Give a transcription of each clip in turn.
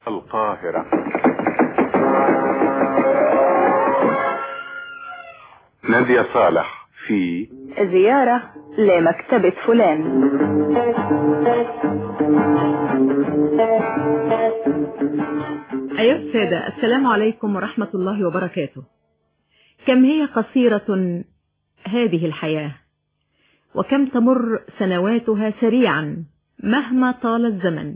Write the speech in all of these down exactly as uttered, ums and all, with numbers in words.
القاهرة. نادية صالح في زيارة لمكتبة فلان. أيها السادة، السلام عليكم ورحمة الله وبركاته. كم هي قصيرة هذه الحياة، وكم تمر سنواتها سريعا مهما طال الزمن.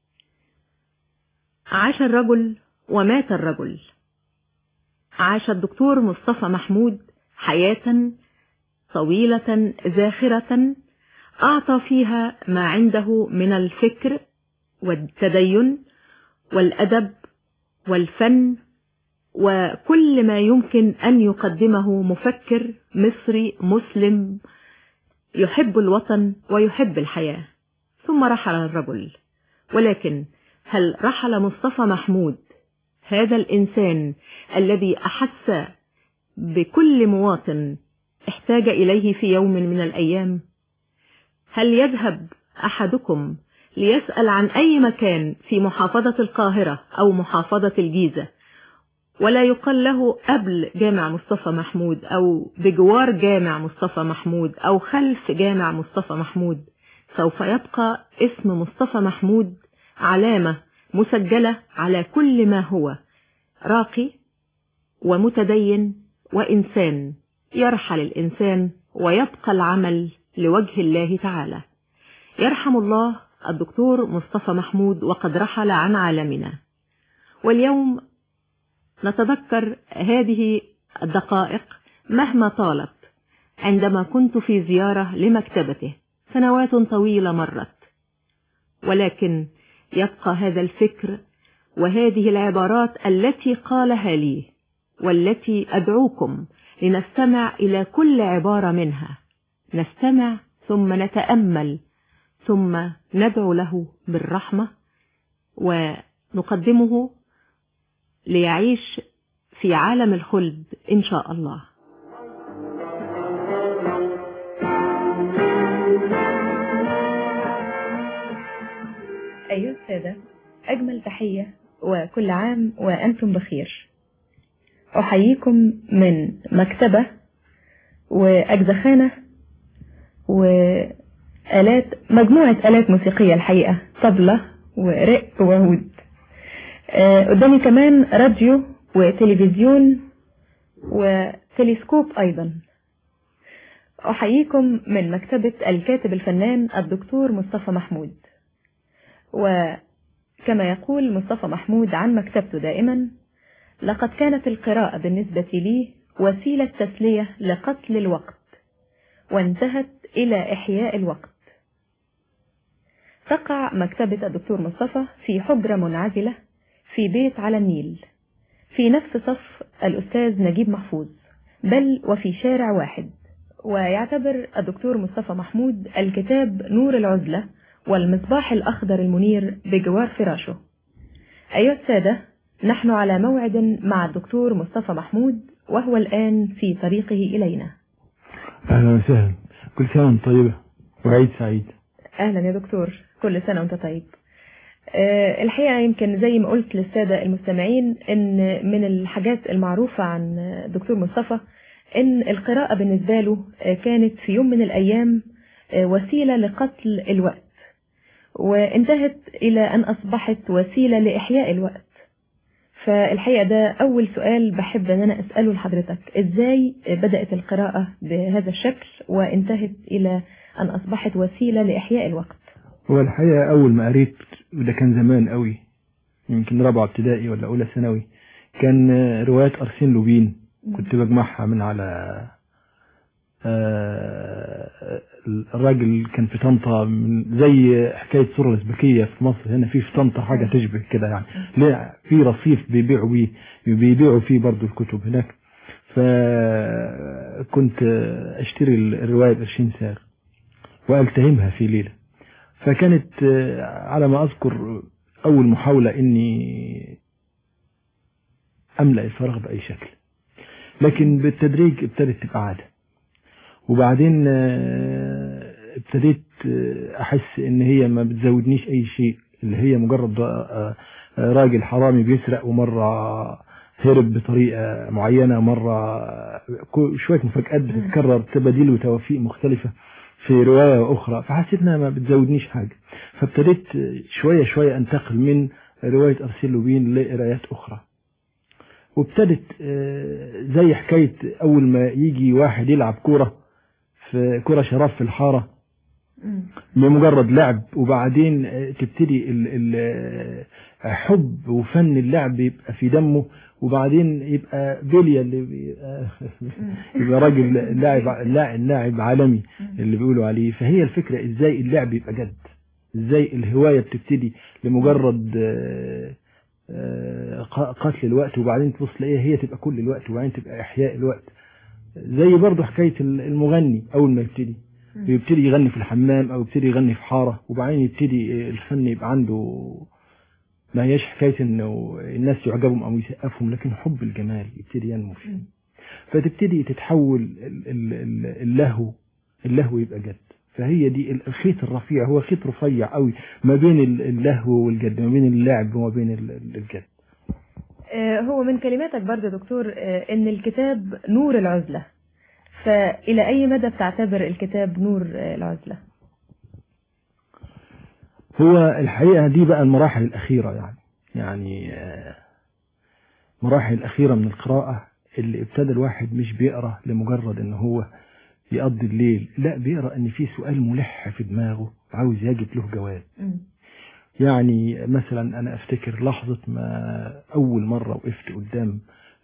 عاش الرجل ومات الرجل. عاش الدكتور مصطفى محمود حياة طويلة زاخرة أعطى فيها ما عنده من الفكر والتدين والأدب والفن وكل ما يمكن أن يقدمه مفكر مصري مسلم يحب الوطن ويحب الحياة. ثم رحل الرجل، ولكن هل رحل مصطفى محمود هذا الإنسان الذي أحس بكل مواطن احتاج إليه في يوم من الأيام؟ هل يذهب أحدكم ليسأل عن أي مكان في محافظة القاهرة أو محافظة الجيزة ولا يقال له قبل جامع مصطفى محمود أو بجوار جامع مصطفى محمود أو خلف جامع مصطفى محمود؟ سوف يبقى اسم مصطفى محمود علامة مسجلة على كل ما هو راقي ومتدين وإنسان. يرحل الإنسان ويبقى العمل لوجه الله تعالى. يرحم الله الدكتور مصطفى محمود وقد رحل عن عالمنا. واليوم نتذكر هذه الدقائق مهما طالت عندما كنت في زيارة لمكتبته. سنوات طويلة مرت، ولكن يبقى هذا الفكر وهذه العبارات التي قالها لي، والتي أدعوكم لنستمع إلى كل عبارة منها. نستمع ثم نتأمل ثم ندعو له بالرحمة ونقدمه ليعيش في عالم الخلد إن شاء الله. أيها السادة، أجمل تحية وكل عام وأنتم بخير. أحييكم من مكتبة وأجزخانة وآلات، مجموعة آلات موسيقية الحقيقة، طبلة ورق وعود. قدامي كمان راديو وتلفزيون وتلسكوب أيضا. أحييكم من مكتبة الكاتب الفنان الدكتور مصطفى محمود. وكما يقول مصطفى محمود عن مكتبته دائما: لقد كانت القراءة بالنسبة لي وسيلة تسلية لقتل الوقت، وانتهت إلى إحياء الوقت. تقع مكتبة الدكتور مصطفى في حجرة منعزلة في بيت على النيل، في نفس صف الأستاذ نجيب محفوظ، بل وفي شارع واحد. ويعتبر الدكتور مصطفى محمود الكتاب نور العزلة والمصباح الأخضر المنير بجوار فراشه. أيها السادة، نحن على موعد مع الدكتور مصطفى محمود وهو الآن في طريقه إلينا. أهلا وسهلا، كل سنة وانت طيبة وعيد سعيد. أهلا يا دكتور، كل سنة وانت طيب. أه الحقيقة يمكن زي ما قلت للسادة المستمعين إن من الحاجات المعروفة عن الدكتور مصطفى إن القراءة بالنسبة له كانت في يوم من الأيام وسيلة لقتل الوقت، وانتهت إلى أن أصبحت وسيلة لإحياء الوقت. فالحقيقة ده أول سؤال بحب أن أنا أسأله لحضرتك: إزاي بدأت القراءة بهذا الشكل وانتهت إلى أن أصبحت وسيلة لإحياء الوقت؟ هو الحقيقة أول ما قريت، وده كان زمان قوي، يمكن رابعة ابتدائي ولا أولى ثانوي، كان روايات أرسين لوبين كنت بجمعها من على الراجل كان في طنطا، من زي حكاية سورة الأزبكية في مصر، هنا في في طنطا حاجة تشبه كده يعني، لا في رصيف بيبيعوا بيه بيبيعوا فيه برضو الكتب هناك. فكنت اشتري الرواية بقرشين سعر والتهمها في ليلة. فكانت على ما اذكر اول محاولة اني املأ الفراغ باي شكل، لكن بالتدريج ابتدت تبقى عادة. وبعدين ابتديت احس ان هي ما بتزودنيش اي شيء، اللي هي مجرد راجل حرامي بيسرق ومرة هرب بطريقة معينة، مرة شوية مفاجآت بتتكرر تباديل وتوافيق مختلفة في رواية أخرى، فحسيت انها ما بتزودنيش حاجة، فابتديت شوية شوية انتقل من رواية أرسل لوبين لقرايات أخرى. وابتدت زي حكاية أول ما يجي واحد يلعب كورة في كورة شراب في الحارة بمجرد لعب، وبعدين تبتدي حب وفن اللعب يبقى في دمه، وبعدين يبقى بيليا اللي بيبقى, يبقى راجل لاعب لاعب عالمي اللي بيقولوا عليه. فهي الفكرة ازاي اللعب يبقى جد، ازاي الهواية بتبتدي لمجرد قتل الوقت وبعدين تبص تلاقيها هي تبقى كل الوقت وبعدين تبقى احياء الوقت. زي برضو حكاية المغني اول ما يبتدي يبتدي يغني في الحمام او يبتدي يغني في حارة، وبعدين يبتدي الفن يبقى عنده ما هيش حكاية انه الناس يعجبهم او يسقفهم، لكن حب الجمال يبتدي ينمو فيه، فتبتدي تتحول اللهو اللهو يبقى جد. فهي دي الخيط الرفيع، هو خيط رفيع قوي ما بين اللهو والجد، ما بين اللعب وما بين الجد. هو من كلماتك برضه دكتور ان الكتاب نور العزلة، فإلى أي مدى بتعتبر الكتاب نور العزلة؟ هو الحقيقة دي بقى المراحل الأخيرة، يعني يعني مراحل الأخيرة من القراءة اللي ابتدى الواحد مش بيقرأ لمجرد ان هو يقضي الليل، لا بيقرأ ان في سؤال ملح في دماغه عاوز يجد له جواب. م. يعني مثلا انا افتكر لحظة ما اول مرة وقفت قدام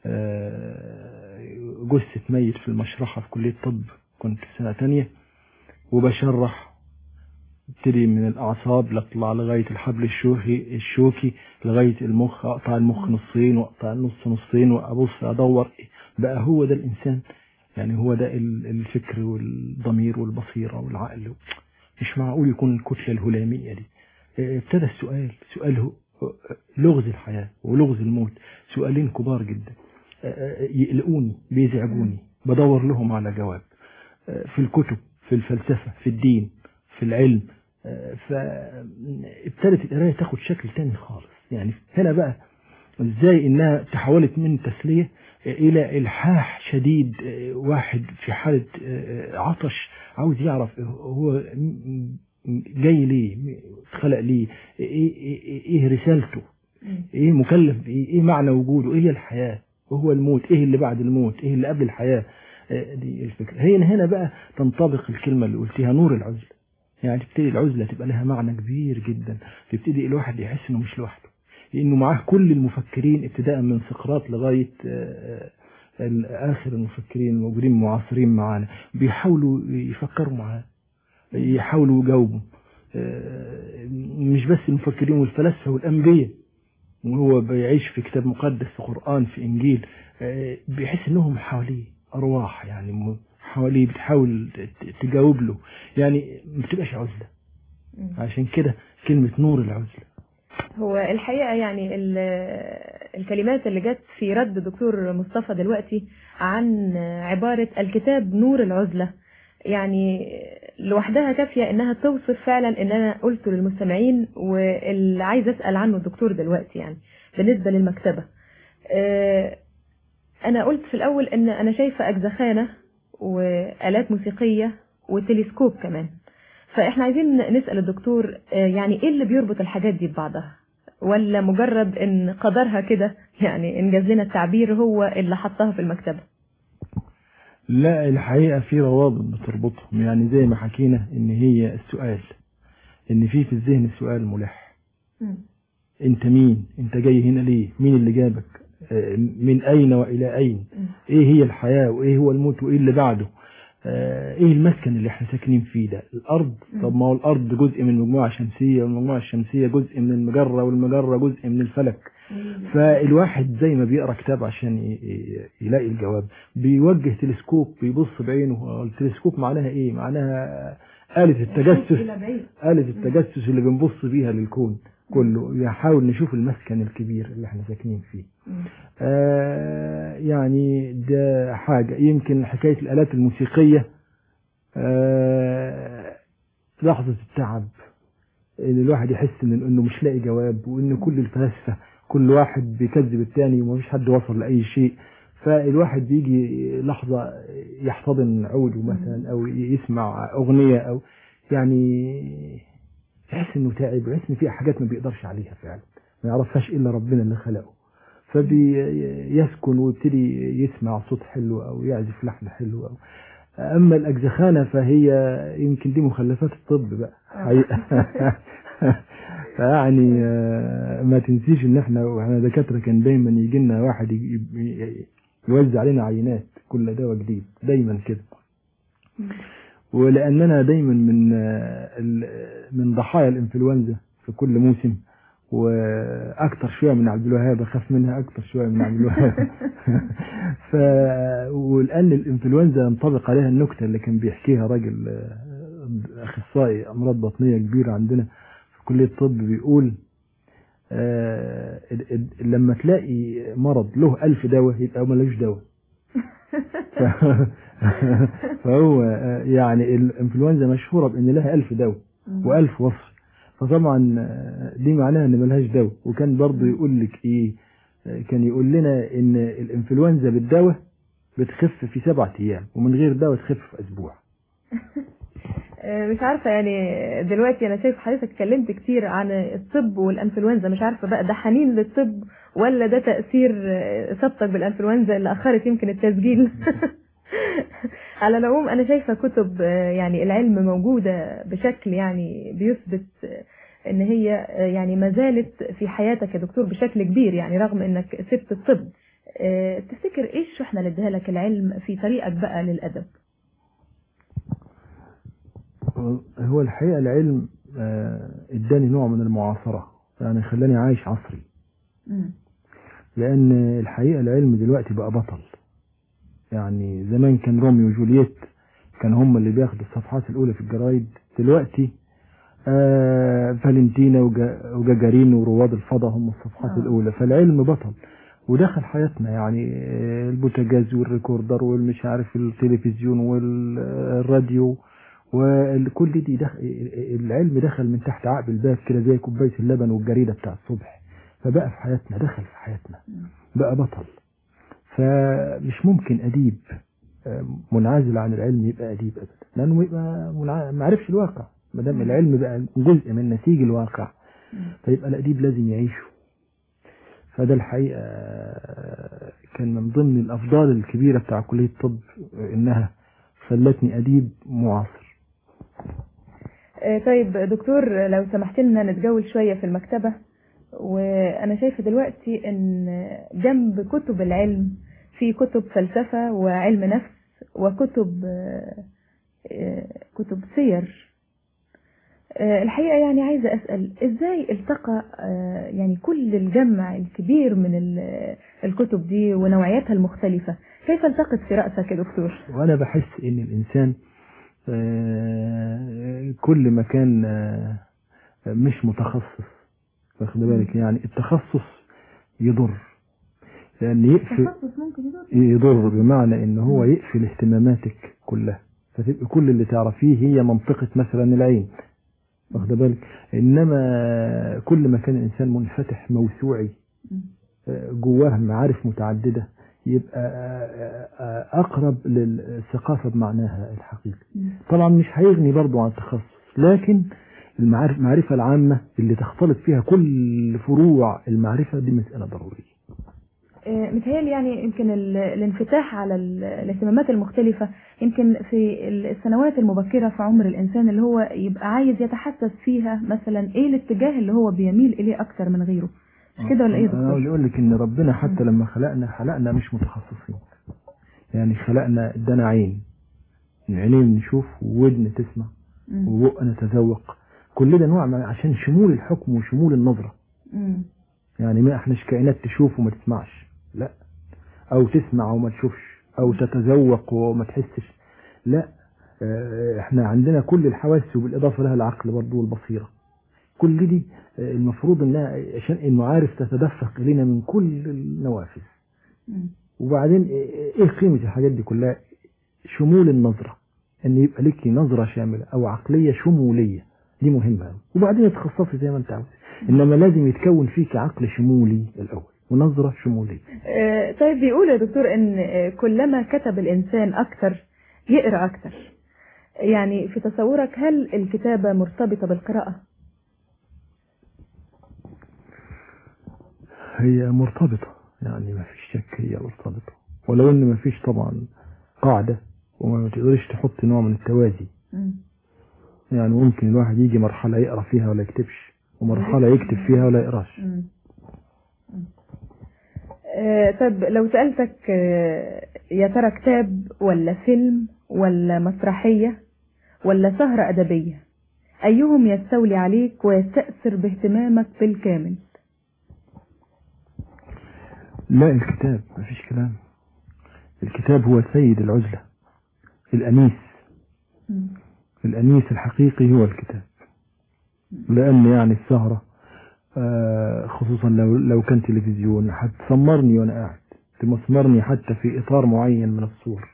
جثة ميت في المشرحة في كلية طب، كنت في سنة تانية وبشرح، ابتدي من الاعصاب لطلع لغاية الحبل الشوكي الشوكي لغاية المخ، اقطع المخ نصين واقطع النص نصين وابص ادور بقى هو ده الانسان، يعني هو ده الفكر والضمير والبصيرة والعقل، مش معقول يكون الكتلة الهلامية دي. ابتدى السؤال، سؤال لغز الحياة ولغز الموت، سؤالين كبار جدا يقلقوني بيزعجوني، بدور لهم على جواب في الكتب، في الفلسفة، في الدين، في العلم. فابتدت القراية تاخد شكل تاني خالص. يعني هنا بقى ازاي انها تحولت من تسلية الى الحاح شديد، واحد في حالة عطش عاوز يعرف هو جاي ليه، اتخلق ليه، ايه, إيه, إيه رسالته، ايه مكلف بايه، ايه معنى وجوده، ايه الحياة وهو الموت، ايه اللي بعد الموت، ايه اللي قبل الحياة. دي الفكرة. هنا هنا بقى تنطبق الكلمة اللي قلتيها نور العزلة، يعني تبتدي العزلة تبقى لها معنى كبير جدا، تبتدي الواحد يحس انه مش لوحده، لانه معاه كل المفكرين ابتداء من سقراط لغاية اخر المفكرين الموجودين معاصرين معانا بيحاولوا يفكروا معاه، يحاولوا يجاوبوا، مش بس المفكرين والفلاسفة والأنبياء، وهو بيعيش في كتاب مقدس، في قرآن، في إنجيل، بيحس إنهم حواليه أرواح، يعني حواليه بتحاول تجاوب له، يعني ما بتبقاش عزلة. عشان كده كلمة نور العزلة. هو الحقيقة يعني الكلمات اللي جت في رد دكتور مصطفى دلوقتي عن عبارة الكتاب نور العزلة، يعني لوحدها كافية انها توصف فعلا ان انا قلته للمستمعين واللي عايز اسأل عنه الدكتور دلوقتي. يعني بالنسبة للمكتبة، انا قلت في الاول ان انا شايفة اجزخانة وآلات موسيقية وتلسكوب كمان، فاحنا عايزين نسأل الدكتور يعني ايه اللي بيربط الحاجات دي ببعضها، ولا مجرد ان قدرها كده، يعني انجاز لنا التعبير هو اللي حطها في المكتبة؟ لا الحقيقة في روابط بتربطهم، يعني زي ما حكينا ان هي السؤال، ان في في الذهن سؤال ملح، م. انت مين، انت جاي هنا ليه، مين اللي جابك، من اين والى اين، م. ايه هي الحياة وايه هو الموت وايه اللي بعده، ايه المسكن اللي احنا ساكنين فيه ده، الارض، طب ما هو الارض جزء من المجموعة الشمسية والمجموعة الشمسية جزء من المجرة والمجرة جزء من الفلك. فالواحد زي ما بيقرأ كتاب عشان يلاقي الجواب بيوجه تلسكوب بيبص بعينه. التلسكوب معناها ايه؟ معناها آلة التجسس، آلة التجسس اللي بنبص بيها للكون كله، يحاول نشوف المسكن الكبير اللي احنا ساكنين فيه. آه يعني ده حاجة. يمكن حكاية الآلات الموسيقية، آه لحظة التعب، ان الواحد يحس ان انه مش لاقي جواب، وان كل الفلاسفه كل واحد بيكذب الثاني ومفيش حد وصل لاي شيء. فالواحد بيجي لحظه يحتضن عوده مثلا او يسمع اغنيه او يعني يحس انه تعب ويحس ان في حاجات ما بيقدرش عليها فعلا، ما يعرفهاش الا ربنا اللي خلقه. فبيسكن ويبتدي يسمع صوت حلو او يعزف لحن حلو. أو اما الاجزخانه فهي يمكن دي مخلفات الطب بقى حقيقه. فيعني ما تنسيش ان احنا واحنا دكاتره كان دايما يجي لنا واحد يوزع علينا عينات كل دواء جديد دايما كده. ولاننا دايما من من ضحايا الانفلونزا في كل موسم، واكثر شويه من عبد الوهاب اخاف منها اكثر شويه من عبد الوهاب. ف والان الانفلونزا ينطبق عليها النكته اللي كان بيحكيها راجل اخصائي امراض بطنيه كبير عندنا في كليه الطب، بيقول آه لما تلاقي مرض له ألف دواء يبقى ملوش دواء. فهو يعني الانفلونزا مشهوره بان لها ألف دواء وألف وصف، فطبعا دي معناها ان ملهاش دواء. وكان برضه يقول لك ايه، كان يقول لنا ان الانفلونزا بالدواء بتخف في سبعة ايام ومن غير دواء تخف في اسبوع. مش عارفه يعني دلوقتي انا شايف حضرتك اتكلمت كتير عن الطب والانفلونزا، مش عارفه بقى ده حنين للطب ولا ده تاثير سبتك بالانفلونزا اللي اخرت يمكن التسجيل. على العموم انا شايفه كتب يعني العلم موجوده بشكل يعني بيثبت ان هي يعني ما زالت في حياتك يا دكتور بشكل كبير، يعني رغم انك سبت الطب. تفتكر ايه الشحنه اللي اداها لك العلم في طريقك بقى للادب؟ هو الحقيقه العلم اداني نوع من المعاصره، يعني خلاني عايش عصري. لان الحقيقه العلم دلوقتي بقى بطل. يعني زمان كان روميو وجولييت كان هم اللي بياخدوا الصفحات الاولى في الجرايد، دلوقتي آه فالنتينا وجاجارين ورواد الفضاء هم الصفحات آه. الاولى. فالعلم بطل ودخل حياتنا، يعني البوتاجاز والريكوردر والمش عارف التلفزيون والراديو وكل دي دخل العلم دخل من تحت عقب الباب كده زي كوبايه اللبن والجريده بتاع الصبح، فبقى في حياتنا، دخل في حياتنا بقى بطل. فمش ممكن اديب منعزل عن العلم يبقى اديب ابدا، لانه يبقى ما عرفش الواقع. ما دام العلم بقى جزء من نسيج الواقع فيبقى الاديب لازم يعيشه. فده الحقيقه كان من ضمن الافضال الكبيره بتاع كليه الطب انها خلتني اديب معاصر. طيب دكتور لو سمحت لنا نتجول شويه في المكتبه، وانا شايفه دلوقتي ان جنب كتب العلم في كتب فلسفه وعلم نفس وكتب كتب سير. الحقيقه يعني عايزه اسال ازاي التقى يعني كل الجمع الكبير من الكتب دي ونوعياتها المختلفه، كيف التقت في راسك يا دكتور؟ وانا بحس ان الانسان كل ما كان مش متخصص، واخد بالك، يعني التخصص يضر، لان يقفل يضر بمعنى ان هو يقفل اهتماماتك كلها، فتبقى كل اللي تعرفيه هي منطقة مثلا العين، واخد بالك. انما كل ما كان الانسان منفتح موسوعي جواه معارف متعددة يبقى اقرب للثقافة بمعناها الحقيقي. طبعا مش هيغني برضو عن التخصص، لكن المعارف المعرفة العامة اللي تختلط فيها كل فروع المعرفة دي مسألة ضرورية. متهيألي يعني يمكن الانفتاح على الاهتمامات المختلفة يمكن في السنوات المبكرة في عمر الإنسان اللي هو يبقى عايز يتحسس فيها مثلا ايه الاتجاه اللي هو بيميل إليه أكتر من غيره، مش كده ولا ايه دكتور؟ أنا عاوز أقول لك إن ربنا حتى لما خلقنا خلقنا مش متخصصين، يعني خلقنا ادانا عين، عينين نشوف وودن تسمع وبق نتذوق، كل ده نوع عشان شمول الحكم وشمول النظرة. مم. يعني ما احناش كائنات تشوف وما تسمعش، لا، او تسمع وما تشوفش، او تتذوق وما تحسش، لا، احنا عندنا كل الحواس وبالاضافه لها العقل برضه والبصيره. كل دي المفروض انها عشان المعارف تتدفق الينا من كل النوافذ. وبعدين ايه قيمه الحاجات دي كلها؟ شمول النظره، ان يبقى لك نظره شامله او عقليه شموليه، دي مهمة. وبعدين تخصصي زي ما انت عاوز، انما لازم يتكون فيك عقل شمولي الاول ونظرة شمولية. آه، طيب بيقول يا دكتور ان آه، كلما كتب الانسان اكثر يقرأ اكثر، يعني في تصورك هل الكتابة مرتبطة بالقراءة؟ هي مرتبطة، يعني ما فيش شك هي مرتبطة، ولو ان ما فيش طبعا قاعدة وما تقدرش تحط نوع من التوازي. م. يعني ممكن الواحد يجي مرحلة يقرأ فيها ولا يكتبش، ومرحلة يكتب فيها ولا يقراش. م. م. آه، طب لو سألتك آه، يا ترى كتاب ولا فيلم ولا مسرحية ولا سهرة أدبية، أيهم يستولي عليك ويستأثر باهتمامك بالكامل؟ لا، الكتاب مفيش كلام. الكتاب هو سيد العزلة، الأنيس. م. الأنيس الحقيقي هو الكتاب. لأن يعني السهرة آه خصوصا لو لو كان تلفزيون هتسمرني وأنا قاعد، تمسمرني حتى في إطار معين من الصور.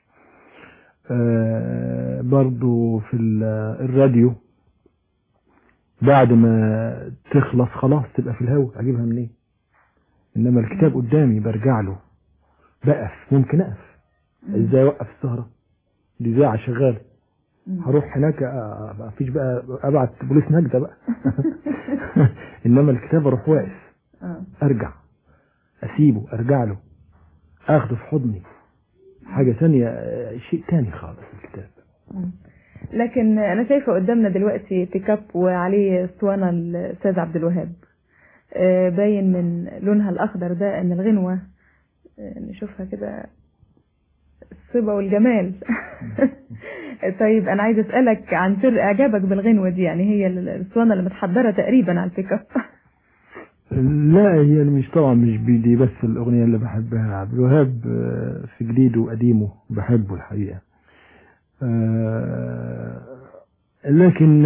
آه برضو في الراديو بعد ما تخلص خلاص تبقى في الهوا، أجيبها منين؟ إنما الكتاب قدامي برجع له، بقف، ممكن أقف. إزاي أوقف السهرة؟ دي إذاعة شغالة، هروح هناك ما فيش بقى ابعت بوليس نجدة بقى. انما الكتاب اروح واقف، ارجع اسيبه، ارجع له، اخده في حضني، حاجة ثانية، شيء تاني خالص الكتاب. لكن انا شايفة قدامنا دلوقتي بيكاب وعليه اسطوانة الاستاذ عبد الوهاب، باين من لونها الاخضر ده ان الغنوة نشوفها كده الصبا والجمال. طيب انا عايز اسألك عن سر اعجابك بالغنوة دي، يعني هي الاسطوانة اللي متحضرة تقريبا على البيك اب. لا، هي مش طبعا مش بيدي بس الاغنية اللي بحبها. عبد الوهاب في جديده وقديمه بحبه الحقيقة، لكن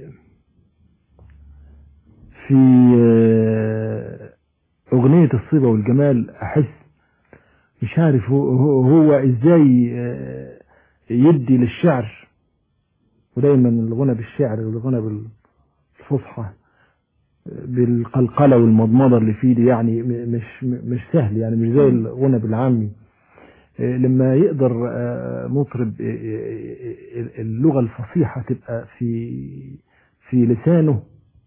في اغنية الصبا والجمال احس مش عارف هو, هو ازاي يدي للشعر، ودايما الغنى بالشعر والغنى بالفصحى بالقلقلة والمضمضة اللي فيه دي، يعني مش مش سهل، يعني مش زي الغنى بالعامي. لما يقدر مطرب اللغة الفصيحة تبقى في في لسانه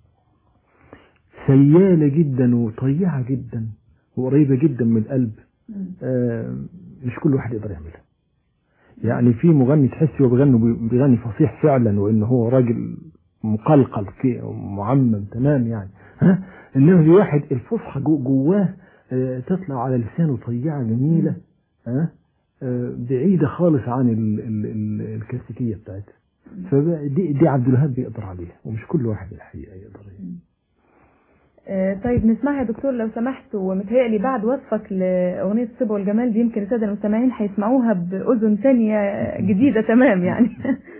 سيالة جدا وطيعة جدا وقريبة جدا من القلب، مش كل واحد يقدر يعملها. يعني في مغني تحسي هو بيغني بيغني فصيح فعلا، وانه هو راجل مقلقل كده معمم تمام يعني، ها، انما في واحد الفصحى جو جواه اه تطلع على لسانه طيعه جميله، ها، اه بعيده خالص عن ال ال ال الكلاسيكيه بتاعتها. فدي دي عبد الوهاب بيقدر عليها، ومش كل واحد الحقيقه يقدر عليها. طيب نسمعها يا دكتور لو سمحت، ومتهيألي بعد وصفك لأغنية الصبا والجمال دي يمكن السادة المستمعين هيسمعوها بأذن ثانية جديدة تمام يعني.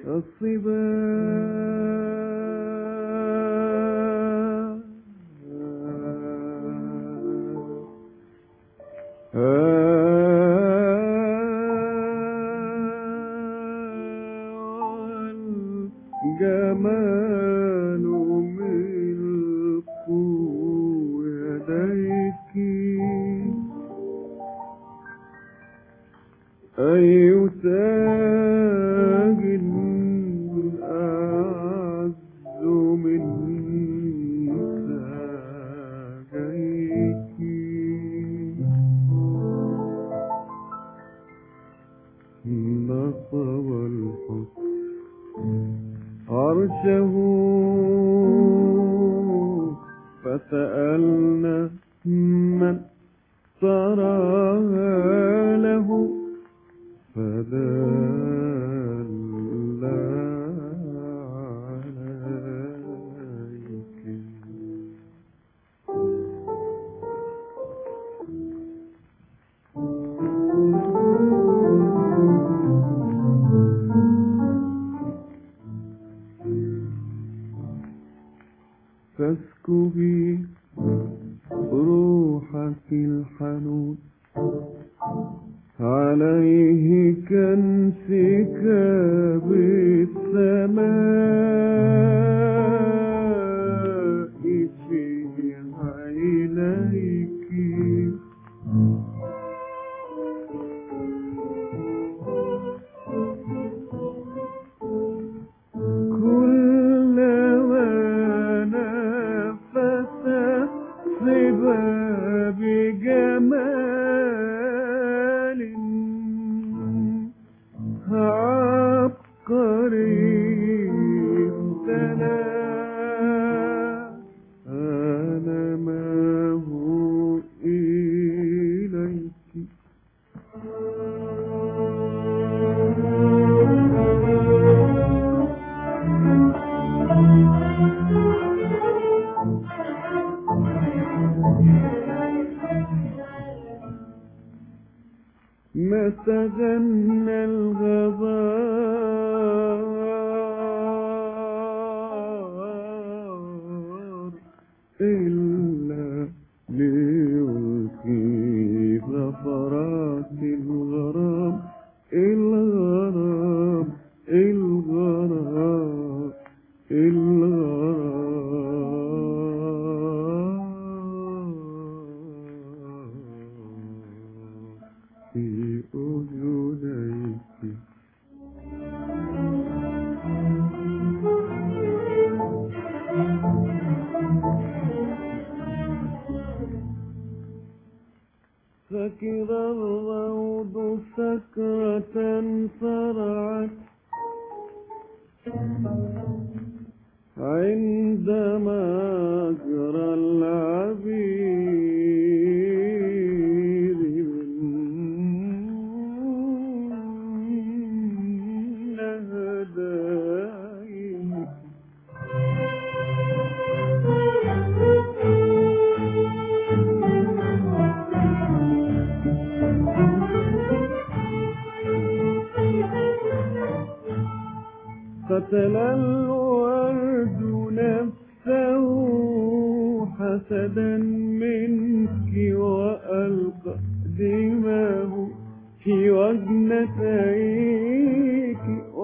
الصبا أي تاج أعز من تاجيك، نصب الحسن عرشه فسألنا من تراها له فدل عليك. فاسكبي روحك الحنون عليه كانسكاب السماء، بجمال عبقري امتلا أنا ما هو إليك ما تغنى الغبار إلا ليلقي زفرات الغرام الغرام الغرام الغرام في أذنيك سكر الروض سكرة فرعت عندما أجرى العبير من هدايك قتل الورد نفسه حسدا منك وألقى دماه في وجنتيك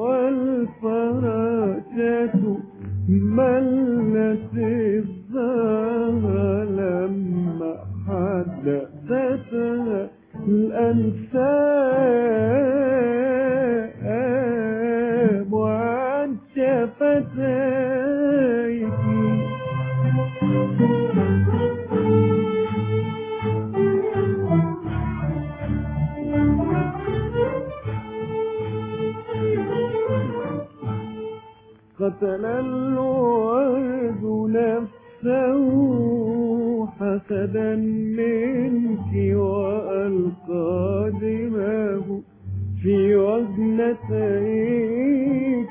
والفراشة ملت الزهر لما حدثتها الأنساب وعن شفتيك قتل الورد نفسه حسدا منك وألقى دماه في وجنتيك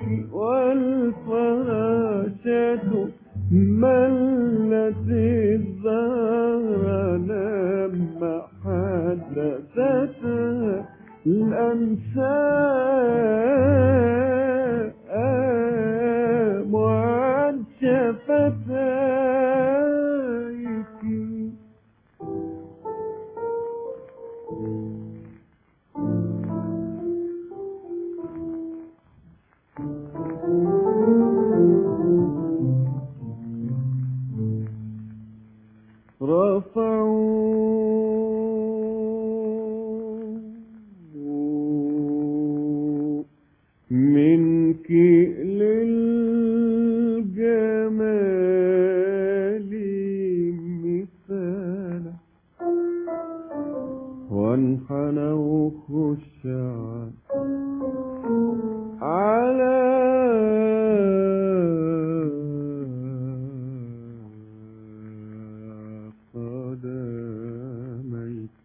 والفراشة ملت الزهر لما حدثتها الأنساب وعن شفتيك رفعوا منك للجمال مثالا وانحنوا خشعا على قدميك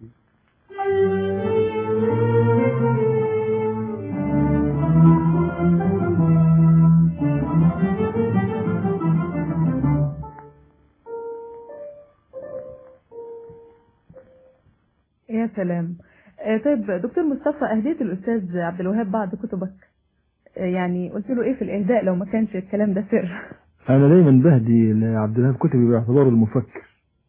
يا سلام. آه، طيب دكتور مصطفى، أهديت الأستاذ عبد الوهاب بعض كتبك، آه، يعني قلت له إيه في الإهداء لو ما كانش الكلام ده سر؟ أنا دايما بهدي لعبد الوهاب كتبي باعتباره المفكر.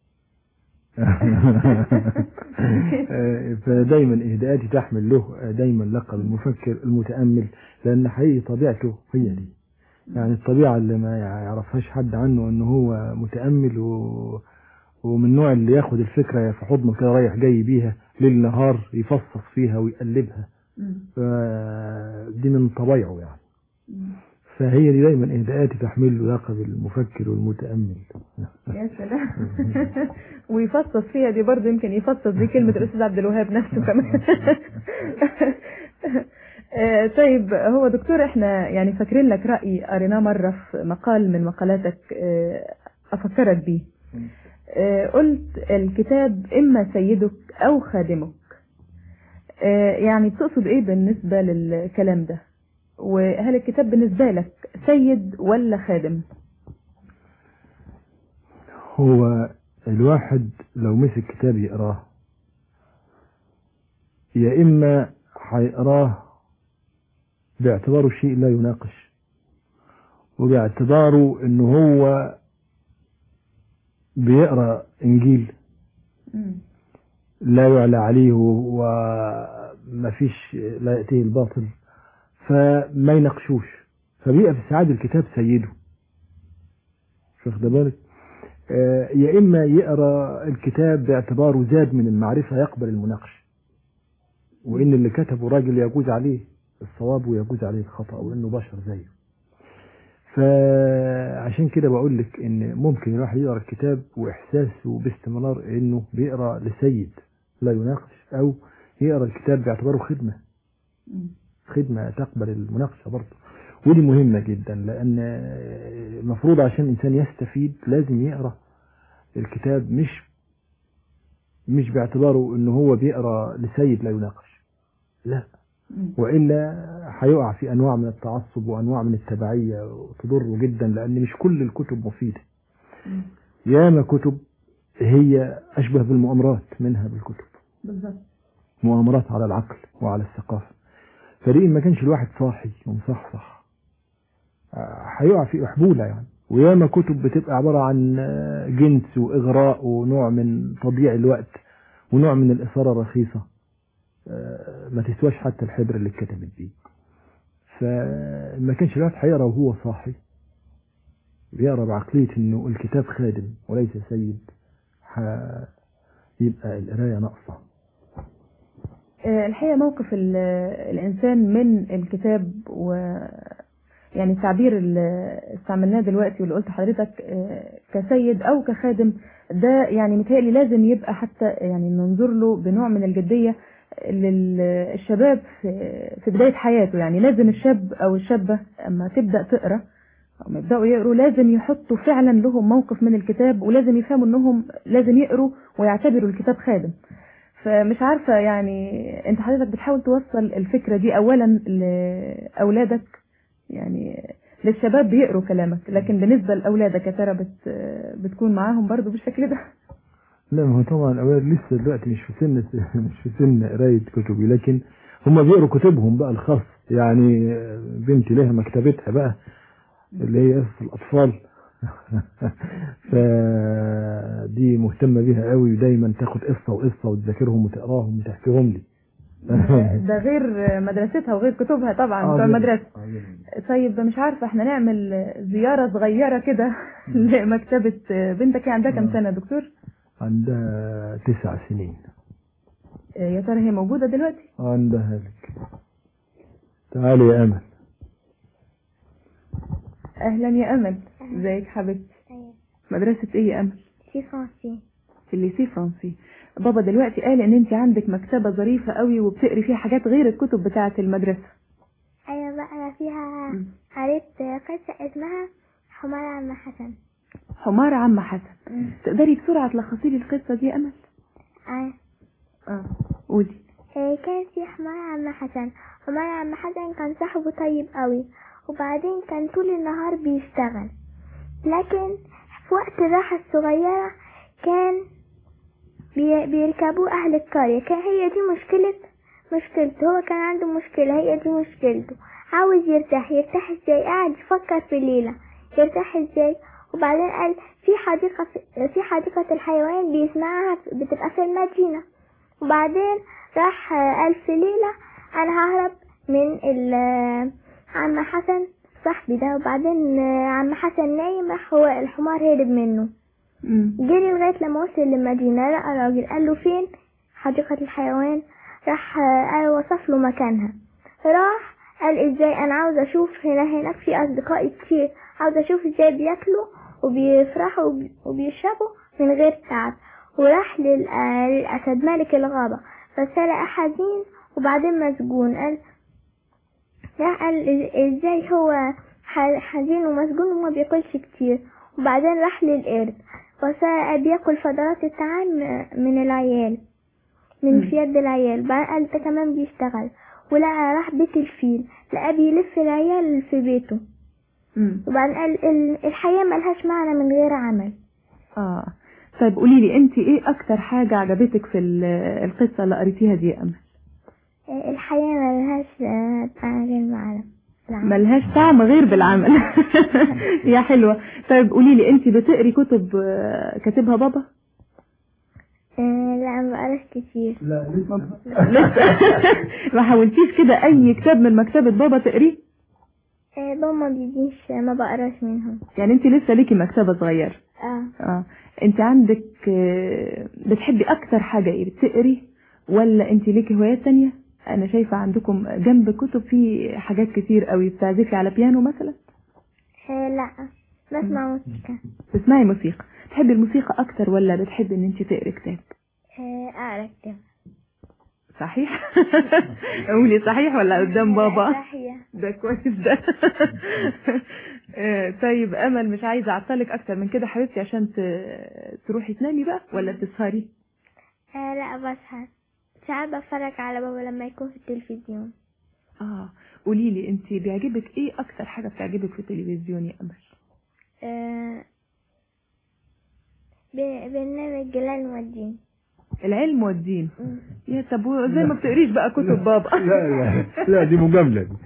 فدايما إهداءاتي تحمل له دايما لقب المفكر المتأمل، لأن حقيقي طبيعته هي دي، يعني الطبيعة اللي ما يعرفهاش حد عنه أنه هو متأمل و... ومن النوع اللي ياخد الفكرة في حضنه كده رايح جاي بيها ليل نهار يفصص فيها ويقلبها. دي من طبيعه يعني. فهي دي دايما إهداءاتي تحمل لقب المفكر والمتأمل. يا سلام. ويفصص فيها دي برضه، يمكن يفصص دي كلمة الأستاذ عبد الوهاب نفسه كمان. طيب هو دكتور، احنا يعني فاكرين لك رأي قريناه مرة في مقال من مقالاتك أفكرك بيه. قلت الكتاب إما سيدك أو خادمك. يعني بتقصد إيه بالنسبة للكلام ده؟ وهل الكتاب بالنسبة لك سيد ولا خادم؟ هو الواحد لو مسك كتاب يقراه، يا إما هيقراه باعتباره شيء لا يناقش، وباعتباره إنه هو بيقرأ إنجيل لا يعلى عليه وما فيش لا يأتيه الباطل، فما يناقشوش، فبيبقى في سعادة الكتاب سيده. شوف ده بالك. آه يا إما يقرأ الكتاب باعتباره زاد من المعرفة يقبل المناقشة، وإن اللي كتبه راجل يجوز عليه الصواب ويجوز عليه الخطأ، وإنه بشر زيه. فعشان كده بقول لك إن ممكن الواحد يقرأ الكتاب وإحساسه باستمرار إنه بيقرأ لسيد لا يناقش، أو يقرأ الكتاب باعتباره خدمة خدمة تقبل المناقشة برضه. ودي مهمة جدا، لأن المفروض عشان الإنسان يستفيد لازم يقرأ الكتاب مش مش باعتباره إنه هو بيقرأ لسيد لا يناقش، لا، وإلا هيقع في أنواع من التعصب وأنواع من التبعية وتضره جدا، لأن مش كل الكتب مفيدة. ياما كتب هي أشبه بالمؤامرات منها بالكتب، بالظبط، مؤامرات على العقل وعلى الثقافة. فدي ما كانش الواحد صاحي ومصحصح هيقع في أحبولة يعني. وياما كتب بتبقى عبارة عن جنس وإغراء ونوع من تضييع الوقت ونوع من الإثارة الرخيصة، ما تسواش حتى الحبر اللي اتكتبت بيه. فما كانش الواحد هيقرا وهو صاحي بيقرا بعقلية إنه الكتاب خادم وليس سيد، هيبقى القراية ناقصة. الحقيقة موقف الإنسان من الكتاب، و يعني التعبير اللي استعملناه دلوقتي واللي قلت حضرتك كسيد أو كخادم، ده يعني متهيألي لازم يبقى حتى يعني ننظر له بنوع من الجدية للشباب في بداية حياته. يعني لازم الشاب أو الشابة أما تبدأ تقرأ أو يبدأوا يقروا لازم يحطوا فعلا لهم موقف من الكتاب، ولازم يفهموا أنهم لازم يقروا ويعتبروا الكتاب خادم. فمش عارفة يعني أنت حضرتك بتحاول توصل الفكرة دي أولا لأولادك، يعني للشباب بيقروا كلامك، لكن بالنسبة لأولادك يا ترى بت بتكون معاهم برضو بالشكل ده؟ لا، هو طبعا الأولاد لسه دلوقتي مش في سن مش في سن قراية كتبي، لكن هم بيقروا كتبهم بقى الخاص. يعني بنتي لها مكتبتها بقى اللي هي قصص الأطفال. فدي مهتمة بيها قوي، ودايما تاخد قصة وقصة وتذاكرهم وتقراهم وتحكيهم لي. ده غير مدرستها وغير كتبها طبعا بتوع المدرسة. طيب مش عارفة احنا نعمل زيارة صغيرة كده لمكتبة بنتك. عندها كم سنة دكتور؟ عندها تسع سنين. يا ترى هي موجودة دلوقتي؟ عندها لك. تعالي يا أمل. أهلا يا أمل، ازيك حبيبتي؟ مدرسة ايه يا أمل؟ في فرنسي. في الليسي فرنسي. بابا دلوقتي قال ان انت عندك مكتبة ظريفة قوي وبتقري فيها حاجات غير الكتب بتاعة المدرسة. ايوه بقى، فيها قريت قصة اسمها حمار عم حسن. حمار عم حسن. مم. تقدري بسرعة تلخصي لي القصة دي يا أمل؟ اه اه قولي. كان في حمار عم حسن. حمار عم حسن كان صاحبه طيب قوي، وبعدين كان طول النهار بيشتغل، لكن في وقت الراحة الصغيرة كان بيركبوا أهل القرية. كان هي دي مشكلة مشكلته هو كان عنده مشكلة، هي دي مشكلته. عاوز يرتاح. يرتاح ازاي؟ قاعد يفكر في الليلة يرتاح ازاي. وبعدين قال في حديقة في حديقة الحيوان بيسمعها بتبقى في المدينة. وبعدين راح قال في ليلة أنا ههرب من عم حسن صاحبي ده. وبعدين عم حسن نايم، راح هو الحمار هرب منه. جري لغاية لما وصل للمدينة، لقى راجل قال له فين حديقة الحيوان؟ راح قال وصف له مكانها. راح قال ازاي انا عاوز اشوف هنا هناك في اصدقائي كتير، عاوز اشوف ازاي بياكلوا وبيفرحوا وبي- وبيشربوا من غير تعب. وراح لل- آه، للاسد ملك الغابة، فسرق حزين وبعدين مسجون. قال راح قال إز- ازاي هو ح- حزين ومسجون وما بياكلش كتير. وبعدين راح للقرد فصار بياكل فضلات الطعام من العيال، من مم. في يد العيال. بعدين قال ده كمان بيشتغل. ولقى راح بيت الفيل، لقى بيلف العيال في بيته. مم. وبعدين قال ال- الحياة ملهاش معنى من غير عمل. اه طيب قولي لي انت ايه اكتر حاجة عجبتك في ال- القصة اللي قريتيها دي يا امل؟ آه، الحياة ملهاش آه، طعم غير معنى العمل. ملهاش طعم غير بالعمل. يا حلوة. طيب قولي لي انت بتقري كتب آه، كاتبها بابا؟ آه، لا ما بقراش كتير. لا لسه لسه. ما حاولتيش كده اي كتاب من مكتبة بابا تقريه؟ آه، بابا ما بيديش، ما بقراش منهم. يعني انت لسه ليكي مكتبة صغيرة. اه اه انت عندك آه، بتحبي اكتر حاجة ايه، بتقري ولا انت ليكي هوايات تانية؟ انا شايفة عندكم جنب كتب في حاجات كتير قوي. بتعزفي على بيانو مثلا؟ آه، لا بسمع موسيقى. تسمعي موسيقى. بتحبي الموسيقى اكتر ولا بتحبي ان انت تقري كتاب؟ آه، اقرا كتاب. صحيح. قولي صحيح ولا قدام بابا؟ صحيح. ده كويس ده. آه، طيب امل مش عايزه اعطلك اكتر من كده حبيبتي عشان ت- تروحي تنامي بقى ولا تسهري؟ آه، لا بسهر ساعات، بتفرج على بابا لما يكون في التلفزيون. اه قولي لي انت بيعجبك ايه اكتر حاجه بتعجبك في التلفزيون يا امل؟ آه، ب- برنامج جلال والدين. العلم والدين. مم. يا طب زي ما بتقريش بقى كتب بابا. لا لا لا دي مجاملة دي.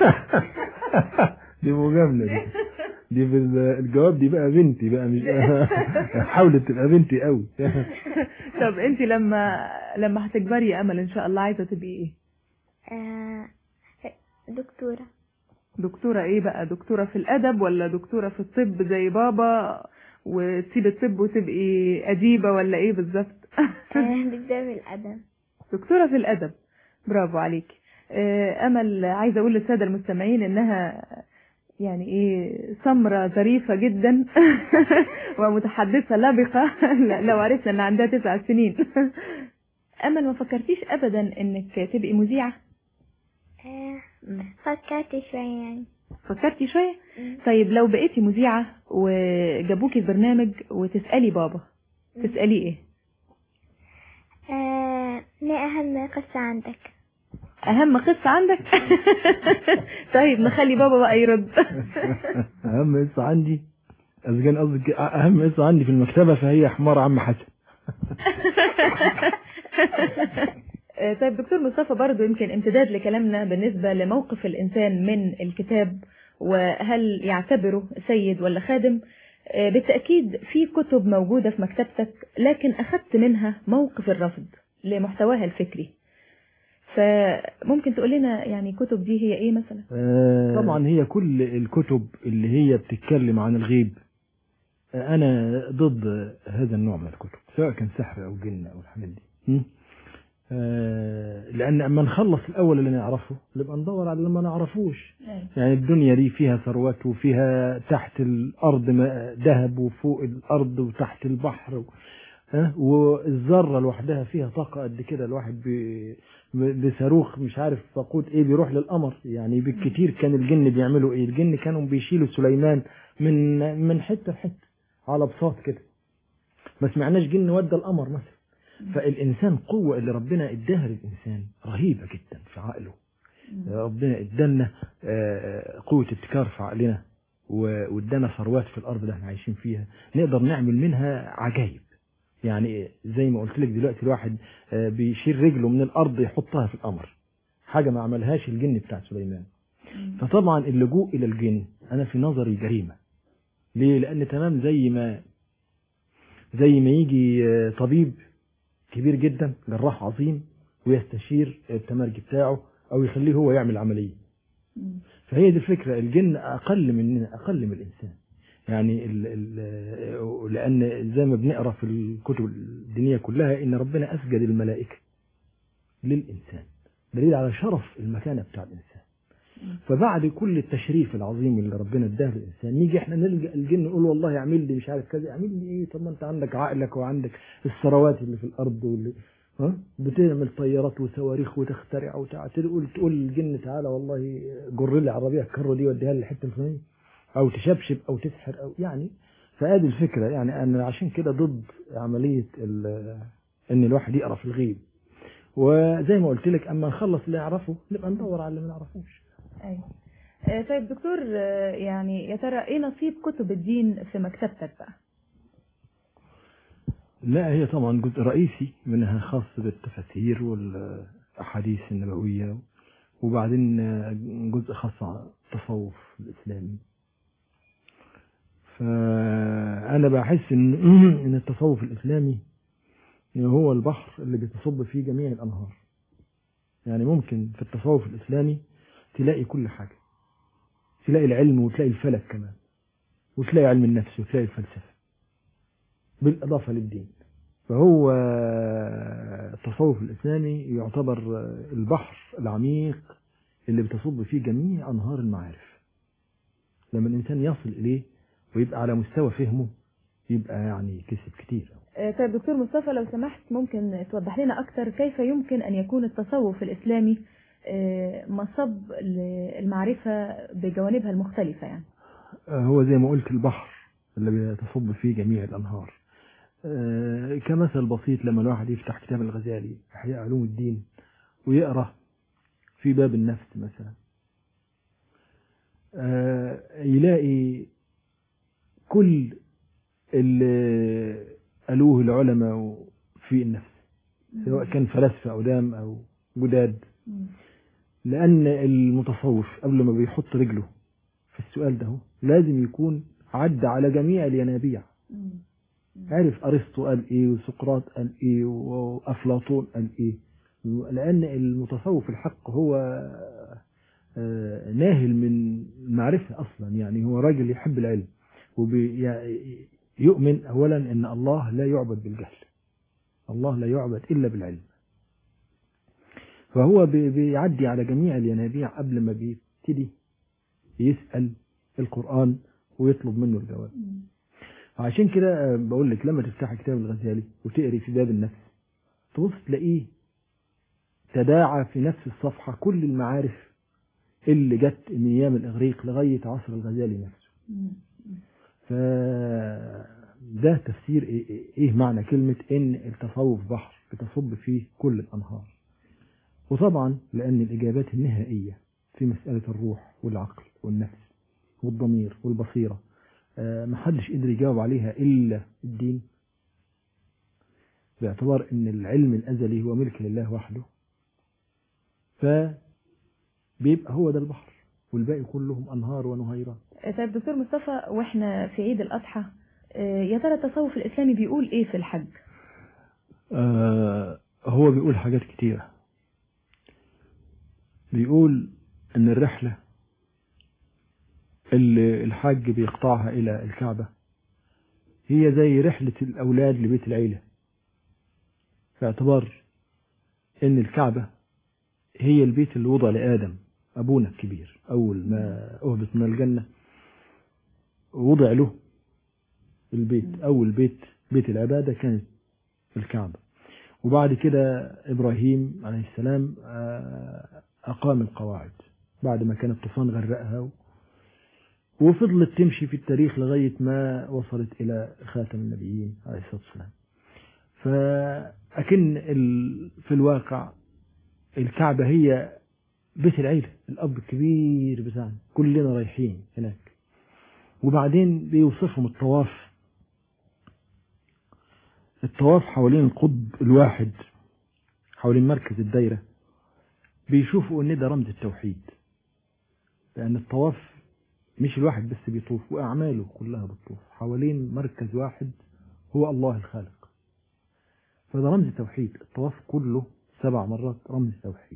دي مجاملة دي. دي في الجواب دي بقى بنتي بقى، مش حاولت تبقى بنتي قوي. طب انت لما لما هتكبري يا امل ان شاء الله عايزه تبقي ايه؟ آه، دكتورة. دكتوره ايه بقى؟ دكتوره في الادب ولا دكتوره في الطب زي بابا وتسيب الطب وتبقي اديبه ولا ايه بالظبط؟ آه، دكتورة في الأدب. دكتوره في الادب. برافو عليكي. آه، امل عايزه اقول للساده المستمعين انها يعني ايه سمرة ظريفة جدا. ومتحدثة لبقة. لو عرفنا ان عندها تسع سنين. امل ما فكرتيش ابدا انك تبقي مذيعة؟ آه، فكرت شوية يعني. فكرتي شوية؟ مم. طيب لو بقيتي مذيعة وجابوكي البرنامج وتسألي بابا تسألي ايه؟ آه، ما أهم قصة عندك؟ اهم قصة عندك؟ طيب نخلي بابا بقى يرد. اهم قصة عندي اذا كان قصدك اهم قصة عندي في المكتبة فهي حمار عم حسن. طيب دكتور مصطفى برضو يمكن امتداد لكلامنا بالنسبة لموقف الإنسان من الكتاب وهل يعتبره سيد ولا خادم. بالتأكيد في كتب موجودة في مكتبتك لكن أخذت منها موقف الرفض لمحتواها الفكري، فممكن تقول لنا يعني كتب دي هي ايه مثلا؟ آه طبعا هي كل الكتب اللي هي بتتكلم عن الغيب آه انا ضد هذا النوع من الكتب سواء كان سحر او جن او الحاجات دي. آه لان اما نخلص الاول اللي نعرفه نبقى ندور على اللي ما نعرفوش. يعني الدنيا دي فيها ثروات وفيها تحت الارض ذهب وفوق الارض وتحت البحر و... ها والذره لوحدها فيها طاقه قد كده. الواحد ب... بصاروخ مش عارف وقود ايه بيروح للقمر. يعني بالكتير كان الجن بيعملوا ايه؟ الجن كانوا بيشيلوا سليمان من من حته لحته على بساط كده. ما سمعناش جن ودى القمر مثلا. فالإنسان قوة اللي ربنا اداها للإنسان رهيبة جدا في عقله. ربنا ادانا قوة ابتكار في عقلنا وادانا ثروات في الأرض اللي احنا عايشين فيها نقدر نعمل منها عجائب. يعني زي ما قلت لك دلوقتي الواحد بيشيل رجله من الأرض يحطها في القمر، حاجة ما عملهاش الجن بتاع سليمان. فطبعا اللجوء إلى الجن أنا في نظري جريمة. ليه؟ لأن تمام زي ما زي ما يجي طبيب كبير جدا جراح عظيم ويستشير التمرج بتاعه او يخليه هو يعمل عملية. فهي دي الفكرة. الجن اقل مننا اقل من الانسان. يعني ال ال لان زي ما بنقرا في الكتب الدينية كلها ان ربنا اسجد الملائكة للانسان دليل على شرف المكانة بتاع الانسان. فبعد كل التشريف العظيم اللي ربنا اداه للانسان نيجي احنا نلجا الجن نقول والله اعمل لي مش عارف كذا، اعمل لي ايه؟ طب ما انت عندك عقلك وعندك الثروات اللي في الارض واللي ها بتعمل طيارات وصواريخ وتخترع وتقول تقول للجن تعالى والله جر لي عربيه الكرو دي وديها لي الحته الفلانيه، او تشبشب او تسحر او يعني. فادي الفكره يعني. انا عشان كده ضد عمليه ان الواحد يقرا في الغيب، وزي ما قلت لك اما نخلص اللي يعرفه نبقى ندور على اللي ما نعرفوش. ايوه. آه، طيب دكتور، آه، يعني يا ترى ايه نصيب كتب الدين في مكتبتك بقى؟ لا هي طبعا جزء رئيسي منها خاص بالتفاسير والاحاديث النبويه، وبعدين جزء خاص على التصوف الاسلامي. فانا بحس ان ان التصوف الاسلامي هو البحر اللي بتصب فيه جميع الانهار. يعني ممكن في التصوف الاسلامي تلاقي كل حاجه، تلاقي العلم وتلاقي الفلك كمان، وتلاقي علم النفس وتلاقي الفلسفه بالاضافه للدين. فهو التصوف الاسلامي يعتبر البحر العميق اللي بتصب فيه جميع انهار المعارف. لما الانسان يصل اليه ويبقى على مستوى فهمه يبقى يعني كسب كتير. طيب دكتور مصطفى، لو سمحت ممكن توضح لنا أكتر كيف يمكن أن يكون التصوف الإسلامي مصب للمعرفة بجوانبها المختلفة؟ يعني هو زي ما قلت البحر اللي بيتصب فيه جميع الأنهار. كمثل بسيط، لما الواحد يفتح كتاب الغزالي إحياء علوم الدين ويقرأ في باب النفس مثلا، يلاقي كل اللي قالوه العلماء في النفس، سواء كان فلاسفة قدام أو جداد. لأن المتصوف قبل ما بيحط رجله في السؤال ده لازم يكون عدى على جميع الينابيع، عارف أرسطو قال إيه وسقراط قال إيه وأفلاطون قال إيه. لأن المتصوف الحق هو ناهل من المعرفة أصلا، يعني هو راجل يحب العلم ويؤمن أولا أن الله لا يعبد بالجهل، الله لا يعبد إلا بالعلم. فهو بيعدي على جميع الينابيع قبل ما بيبتدي يسأل القرآن ويطلب منه الجواب. عشان كده بقول لك لما تفتح كتاب الغزالي وتقري في باب النفس تبص تلاقيه تداعى في نفس الصفحة كل المعارف اللي جت من ايام الاغريق لغاية عصر الغزالي نفسه. فده تفسير ايه, إيه معنى كلمة ان التصوف بحر بتصب فيه كل الانهار. وطبعا لان الاجابات النهائية في مسألة الروح والعقل والنفس والضمير والبصيرة محدش قدر يجاوب عليها إلا الدين، باعتبار أن العلم الأزلي هو ملك لله وحده، فبيبقى هو ده البحر والباقي كلهم أنهار ونهيرات. طيب دكتور مصطفى، وإحنا في عيد الأضحى يا ترى التصوف الإسلامي بيقول إيه في الحج؟ آه هو بيقول حاجات كتيرة. بيقول أن الرحلة اللي الحاج بيقطعها إلى الكعبة هي زي رحلة الأولاد لبيت العيلة، باعتبار أن الكعبة هي البيت اللي وضع لآدم أبونا الكبير. أول ما أهبط من الجنة وضع له البيت، أول بيت بيت العبادة كانت الكعبة. وبعد كده إبراهيم عليه السلام أقام القواعد بعد ما كان الطوفان غرقها، وفضلت تمشي في التاريخ لغاية ما وصلت إلى خاتم النبيين عليه الصلاة والسلام. فأكن في الواقع الكعبة هي بيت العيلة، الأب الكبير بتاعنا كلنا رايحين هناك. وبعدين بيوصفهم الطواف الطواف حوالين القطب الواحد حوالين مركز الدايرة، بيشوفوا ان ده رمز التوحيد، لأن الطواف مش الواحد بس بيطوف، وأعماله كلها بتطوف حوالين مركز واحد هو الله الخالق. فده رمز التوحيد، الطواف كله سبع مرات رمز التوحيد.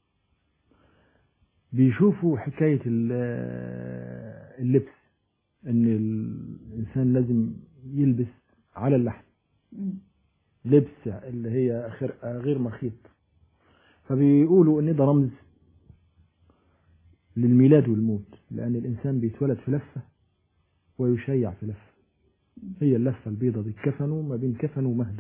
بيشوفوا حكاية اللبس، ان الإنسان لازم يلبس على اللحم، لبس اللي هي غير مخيط. فبيقولوا ان ده رمز للميلاد والموت، لأن الإنسان بيتولد في لفة ويشيع في لفة. هي اللفة البيضة دي كفنه ما بين كفنه ومهده.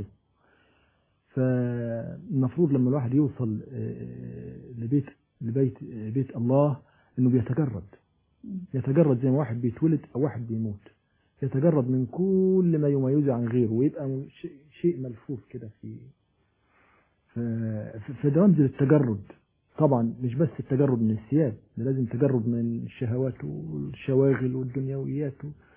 فالمفروض لما الواحد يوصل لبيت لبيت بيت الله إنه بيتجرد، يتجرد زي ما واحد بيتولد أو واحد بيموت، يتجرد من كل ما يميزه عن غيره ويبقى شيء ملفوف كده في فده رمز للتجرد. طبعا مش بس التجرد من الثياب، ده لازم تجرد من الشهوات والشواغل والدنيويات.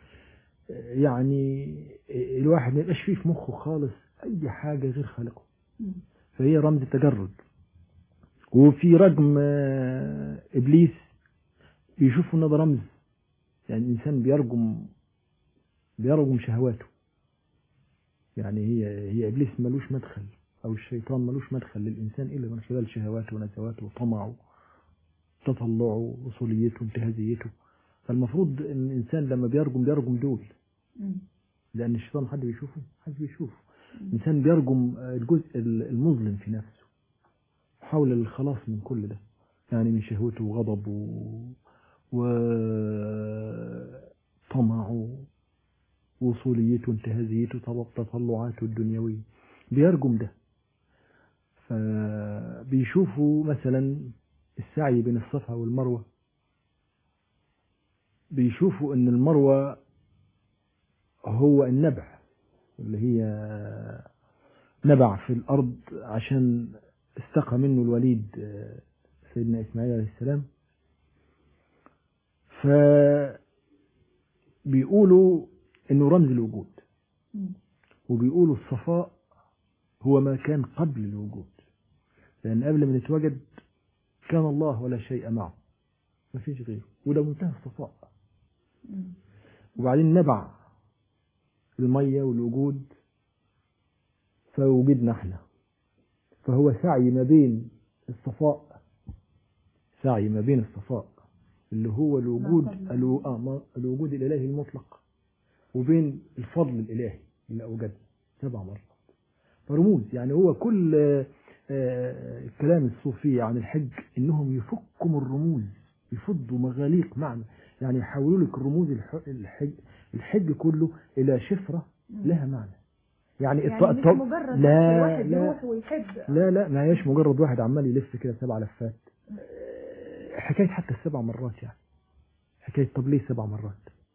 يعني الواحد ما يبقاش فيه في مخه خالص اي حاجه غير خالقه. فهي رمز التجرد. وفي رجم ابليس بيشوفوا ان ده رمز، يعني الانسان بيرجم بيرجم شهواته. يعني هي هي ابليس ملوش مدخل، او الشيطان ملوش مدخل للانسان الا من خلال شهواته ونزواته وطمعه تطلعه وصوليته وانتهازيته. فالمفروض ان الانسان لما بيرجم بيرجم دول، لان الشيطان حد بيشوفه حد بيشوفه. الانسان بيرجم الجزء المظلم في نفسه حول الخلاص من كل ده، يعني من شهوته وغضبه وطمعه وصوليته وانتهازيته تطلعاته الدنيويه، بيرجم ده. فبيشوفوا مثلا السعي بين الصفا والمروه، بيشوفوا ان المروه هو النبع اللي هي نبع في الارض عشان استقى منه الوليد سيدنا اسماعيل عليه السلام. فبيقولوا انه رمز الوجود، وبيقولوا الصفاء هو ما كان قبل الوجود، لان قبل ما نتوجد كان الله ولا شيء معه، ما فيش غيره، وده منتهى الصفاء. وبعدين نبع المية والوجود فوجدنا احنا. فهو سعي ما بين الصفاء سعي ما بين الصفاء اللي هو الوجود الو... آه الوجود الإلهي المطلق، وبين الفضل الإلهي اللي أوجده سبع مرات. فرموز، يعني هو كل آه كلام الصوفية عن الحج إنهم يفكوا من الرموز، يفضوا مغاليق معنى، يعني يحولوا لك الرموز الحج, الحج كله إلى شفرة لها معنى. يعني, يعني الط... مش مجرد لا الواحد لا يروح ويحج. لا لا ما هيش مجرد واحد عمال يلف كده سبع لفات. حكاية حتى السبع مرات، يعني حكاية طب ليه سبع مرات؟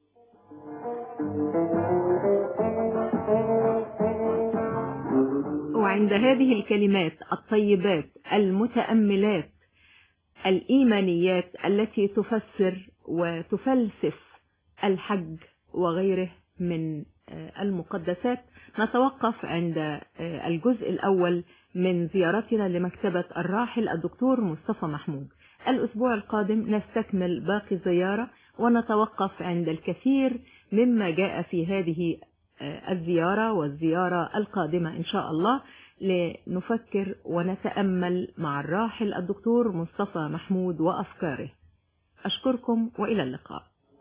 وعند هذه الكلمات الطيبات المتأملات الإيمانيات التي تفسر وتفلسف الحج وغيره من المقدسات، نتوقف عند الجزء الأول من زيارتنا لمكتبة الراحل الدكتور مصطفى محمود. الأسبوع القادم نستكمل باقي الزيارة ونتوقف عند الكثير مما جاء في هذه الزيارة والزيارة القادمة إن شاء الله، لنفكر ونتأمل مع الراحل الدكتور مصطفى محمود وأفكاره. أشكركم وإلى اللقاء.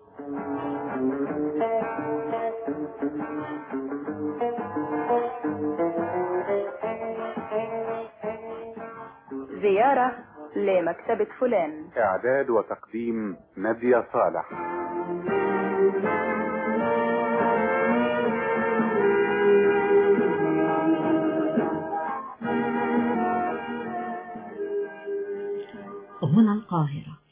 زيارة لمكتبة فلان. إعداد وتقديم نادية صالح. هنا القاهرة.